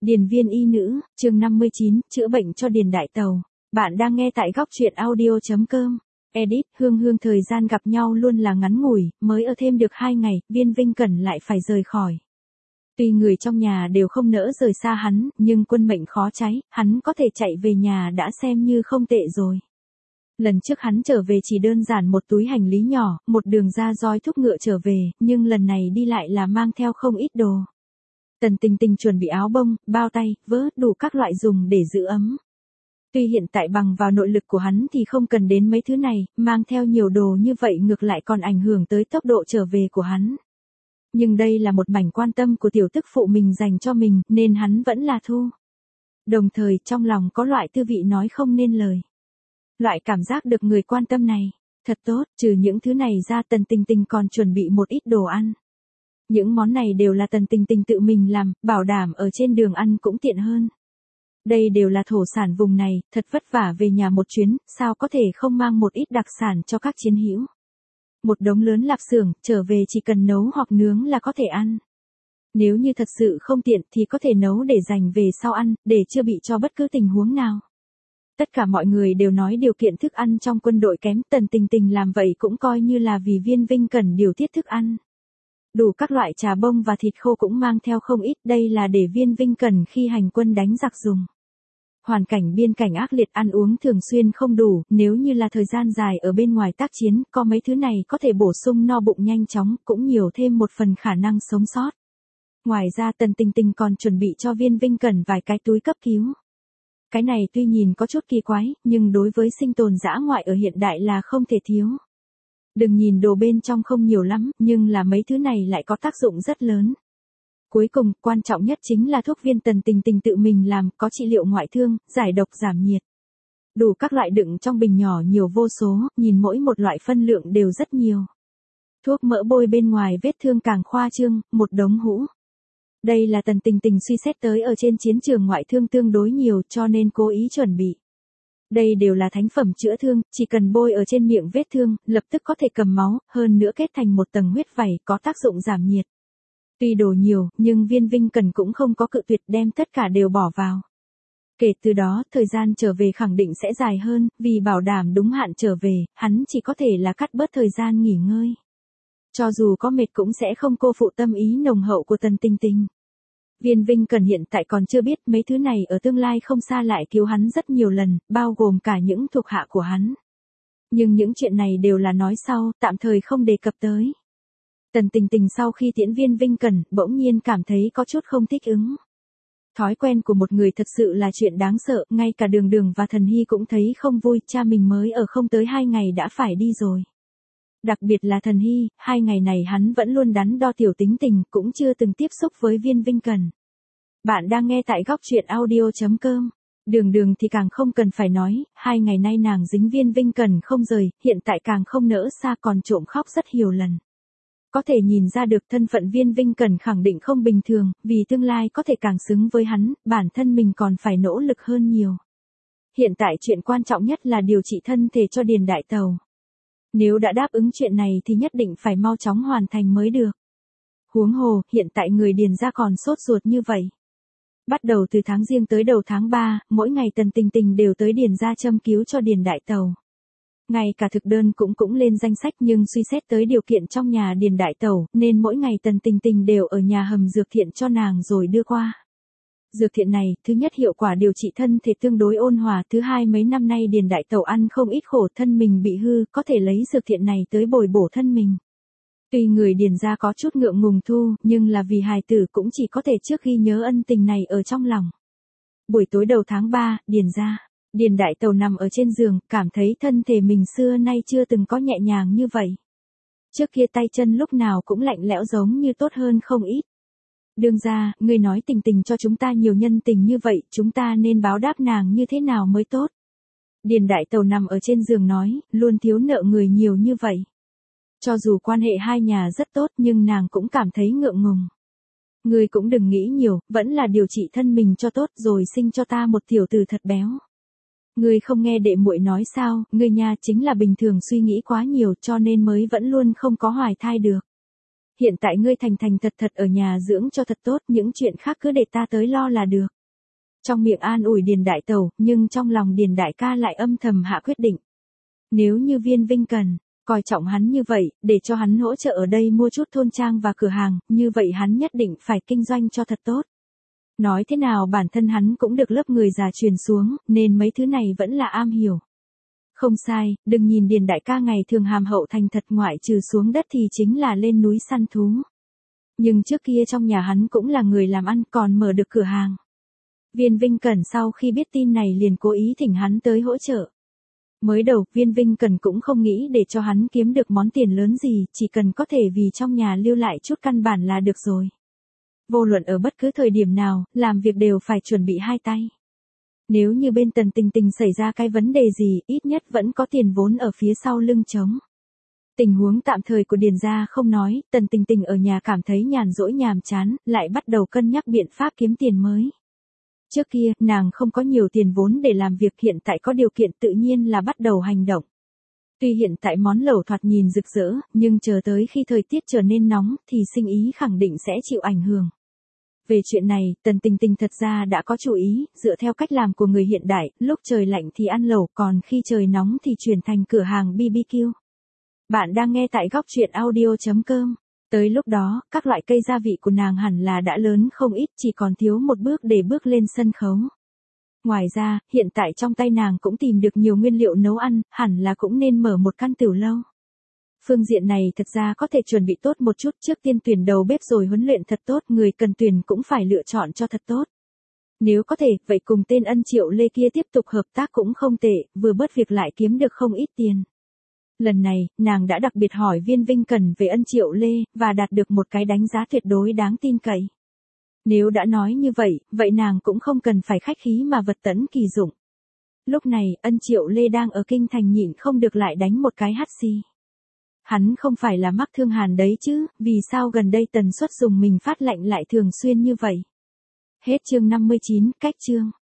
Điền viên y nữ, chương 59, chữa bệnh cho Điền Đại Tàu. Bạn đang nghe tại góc truyện audio.com. Edit, Hương Hương thời gian gặp nhau luôn là ngắn ngủi, mới ở thêm được 2 ngày, Viên Vinh Cẩn lại phải rời khỏi. Tuy người trong nhà đều không nỡ rời xa hắn, nhưng quân mệnh khó trái, hắn có thể chạy về nhà đã xem như không tệ rồi. Lần trước hắn trở về chỉ đơn giản một túi hành lý nhỏ, một đường ra roi thúc ngựa trở về, nhưng lần này đi lại là mang theo không ít đồ. Tần Tình Tình chuẩn bị áo bông, bao tay, vớ, đủ các loại dùng để giữ ấm. Tuy hiện tại bằng vào nội lực của hắn thì không cần đến mấy thứ này, mang theo nhiều đồ như vậy ngược lại còn ảnh hưởng tới tốc độ trở về của hắn. Nhưng đây là một mảnh quan tâm của tiểu tức phụ mình dành cho mình, nên hắn vẫn là thu. Đồng thời trong lòng có loại tư vị nói không nên lời. Loại cảm giác được người quan tâm này, thật tốt, trừ những thứ này ra Tần Tình Tình còn chuẩn bị một ít đồ ăn. Những món này đều là Tần Tình Tình tự mình làm, bảo đảm ở trên đường ăn cũng tiện hơn. Đây đều là thổ sản vùng này, thật vất vả về nhà một chuyến, sao có thể không mang một ít đặc sản cho các chiến hữu. Một đống lớn lạp xưởng, trở về chỉ cần nấu hoặc nướng là có thể ăn. Nếu như thật sự không tiện thì có thể nấu để dành về sau ăn, để chưa bị cho bất cứ tình huống nào. Tất cả mọi người đều nói điều kiện thức ăn trong quân đội kém, Tần Tình Tình làm vậy cũng coi như là vì Viên Vinh cần điều tiết thức ăn. Đủ các loại trà bông và thịt khô cũng mang theo không ít, đây là để Viên Vinh cần khi hành quân đánh giặc dùng. Hoàn cảnh biên cảnh ác liệt, ăn uống thường xuyên không đủ, nếu như là thời gian dài ở bên ngoài tác chiến, có mấy thứ này có thể bổ sung no bụng nhanh chóng, cũng nhiều thêm một phần khả năng sống sót. Ngoài ra Tần Tình Tình còn chuẩn bị cho Viên Vinh cần vài cái túi cấp cứu. Cái này tuy nhìn có chút kỳ quái, nhưng đối với sinh tồn dã ngoại ở hiện đại là không thể thiếu. Đừng nhìn đồ bên trong không nhiều lắm, nhưng là mấy thứ này lại có tác dụng rất lớn. Cuối cùng, quan trọng nhất chính là thuốc viên Tần Tình Tình tự mình làm, có trị liệu ngoại thương, giải độc giảm nhiệt. Đủ các loại đựng trong bình nhỏ nhiều vô số, nhìn mỗi một loại phân lượng đều rất nhiều. Thuốc mỡ bôi bên ngoài vết thương càng khoa trương, một đống hũ. Đây là Tần Tình Tình suy xét tới ở trên chiến trường ngoại thương tương đối nhiều cho nên cố ý chuẩn bị. Đây đều là thánh phẩm chữa thương, chỉ cần bôi ở trên miệng vết thương, lập tức có thể cầm máu, hơn nữa kết thành một tầng huyết vảy có tác dụng giảm nhiệt. Tuy đồ nhiều, nhưng Viên Vinh cần cũng không có cự tuyệt đem tất cả đều bỏ vào. Kể từ đó, thời gian trở về khẳng định sẽ dài hơn, vì bảo đảm đúng hạn trở về, hắn chỉ có thể là cắt bớt thời gian nghỉ ngơi. Cho dù có mệt cũng sẽ không cô phụ tâm ý nồng hậu của Tần Tình Tình. Viên Vinh cần hiện tại còn chưa biết mấy thứ này ở tương lai không xa lại cứu hắn rất nhiều lần, bao gồm cả những thuộc hạ của hắn. Nhưng những chuyện này đều là nói sau, tạm thời không đề cập tới. Tần Tình Tình sau khi tiễn Viên Vinh cần, bỗng nhiên cảm thấy có chút không thích ứng. Thói quen của một người thật sự là chuyện đáng sợ, ngay cả Đường Đường và Thần Hy cũng thấy không vui, cha mình mới ở không tới 2 ngày đã phải đi rồi. Đặc biệt là Thần Hy, 2 ngày này hắn vẫn luôn đắn đo tiểu tính tình, cũng chưa từng tiếp xúc với Viên Vinh cần. Bạn đang nghe tại góc truyện audio.com. Đường Đường thì càng không cần phải nói, 2 ngày nay nàng dính Viên Vinh cần không rời, hiện tại càng không nỡ xa còn trộm khóc rất nhiều lần. Có thể nhìn ra được thân phận Viên Vinh cần khẳng định không bình thường, vì tương lai có thể càng xứng với hắn, bản thân mình còn phải nỗ lực hơn nhiều. Hiện tại chuyện quan trọng nhất là điều trị thân thể cho Điền Đại Tàu. Nếu đã đáp ứng chuyện này thì nhất định phải mau chóng hoàn thành mới được. Huống hồ, hiện tại người Điền gia còn sốt ruột như vậy. Bắt đầu từ tháng Giêng tới đầu tháng 3, mỗi ngày Tần Tình Tình đều tới Điền gia châm cứu cho Điền Đại Tàu. Ngay cả thực đơn cũng lên danh sách, nhưng suy xét tới điều kiện trong nhà Điền Đại Tàu, nên mỗi ngày Tần Tình Tình đều ở nhà hầm dược thiện cho nàng rồi đưa qua. Dược thiện này, thứ nhất hiệu quả điều trị thân thể tương đối ôn hòa, thứ hai mấy năm nay Điền Đại Tàu ăn không ít khổ, thân mình bị hư, có thể lấy dược thiện này tới bồi bổ thân mình. Tuy người Điền gia có chút ngượng ngùng thu, nhưng là vì hài tử cũng chỉ có thể trước ghi nhớ ân tình này ở trong lòng. Buổi tối đầu tháng 3, Điền Đại Tàu nằm ở trên giường, cảm thấy thân thể mình xưa nay chưa từng có nhẹ nhàng như vậy. Trước kia tay chân lúc nào cũng lạnh lẽo giống như tốt hơn không ít. Đương gia, ngươi nói Tình Tình cho chúng ta nhiều nhân tình như vậy, chúng ta nên báo đáp nàng như thế nào mới tốt? Điền Đại Tàu nằm ở trên giường nói, luôn thiếu nợ người nhiều như vậy. Cho dù quan hệ hai nhà rất tốt nhưng nàng cũng cảm thấy ngượng ngùng. Ngươi cũng đừng nghĩ nhiều, vẫn là điều trị thân mình cho tốt rồi sinh cho ta một tiểu tử thật béo. Ngươi không nghe đệ muội nói sao, ngươi nha chính là bình thường suy nghĩ quá nhiều cho nên mới vẫn luôn không có hoài thai được. hiện tại ngươi thành thành thật thật ở nhà dưỡng cho thật tốt, những chuyện khác cứ để ta tới lo là được. Trong miệng an ủi Điền Đại Tẩu, nhưng trong lòng Điền Đại ca lại âm thầm hạ quyết định. Nếu như Viên Vinh cần, coi trọng hắn như vậy, để cho hắn hỗ trợ ở đây mua chút thôn trang và cửa hàng, như vậy hắn nhất định phải kinh doanh cho thật tốt. Nói thế nào bản thân hắn cũng được lớp người già truyền xuống, nên mấy thứ này vẫn là am hiểu. Không sai, đừng nhìn Điền Đại ca ngày thường hàm hậu thành thật, ngoại trừ xuống đất thì chính là lên núi săn thú. Nhưng trước kia trong nhà hắn cũng là người làm ăn, còn mở được cửa hàng. Viên Vinh Cẩn sau khi biết tin này liền cố ý thỉnh hắn tới hỗ trợ. Mới đầu, Viên Vinh Cẩn cũng không nghĩ để cho hắn kiếm được món tiền lớn gì, chỉ cần có thể vì trong nhà lưu lại chút căn bản là được rồi. Vô luận ở bất cứ thời điểm nào, làm việc đều phải chuẩn bị hai tay. Nếu như bên Tần Tình Tình xảy ra cái vấn đề gì, ít nhất vẫn có tiền vốn ở phía sau lưng trống. Tình huống tạm thời của Điền gia không nói, Tần Tình Tình ở nhà cảm thấy nhàn rỗi nhàm chán, lại bắt đầu cân nhắc biện pháp kiếm tiền mới. Trước kia, nàng không có nhiều tiền vốn để làm việc, hiện tại có điều kiện tự nhiên là bắt đầu hành động. Tuy hiện tại món lẩu thoạt nhìn rực rỡ, nhưng chờ tới khi thời tiết trở nên nóng, thì sinh ý khẳng định sẽ chịu ảnh hưởng. Về chuyện này, Tần Tình Tình thật ra đã có chủ ý, dựa theo cách làm của người hiện đại, lúc trời lạnh thì ăn lẩu, còn khi trời nóng thì chuyển thành cửa hàng BBQ. Bạn đang nghe tại góc truyện audio.com. Tới lúc đó, các loại cây gia vị của nàng hẳn là đã lớn không ít, chỉ còn thiếu một bước để bước lên sân khấu. Ngoài ra, hiện tại trong tay nàng cũng tìm được nhiều nguyên liệu nấu ăn, hẳn là cũng nên mở một căn tiểu lâu. Phương diện này thật ra có thể chuẩn bị tốt một chút, trước tiên tuyển đầu bếp rồi huấn luyện thật tốt, người cần tuyển cũng phải lựa chọn cho thật tốt. Nếu có thể, vậy cùng tên Ân Triệu Lê kia tiếp tục hợp tác cũng không tệ, vừa bớt việc lại kiếm được không ít tiền. Lần này, nàng đã đặc biệt hỏi Viên Vinh Cẩn về Ân Triệu Lê, và đạt được một cái đánh giá tuyệt đối đáng tin cậy. Nếu đã nói như vậy, vậy nàng cũng không cần phải khách khí mà vật tẫn kỳ dụng. Lúc này, Ân Triệu Lê đang ở kinh thành nhịn không được lại đánh một cái hắt xì. Hắn không phải là mắc thương hàn đấy chứ, vì sao gần đây tần suất dùng mình phát lạnh lại thường xuyên như vậy. Hết chương 59, cách chương.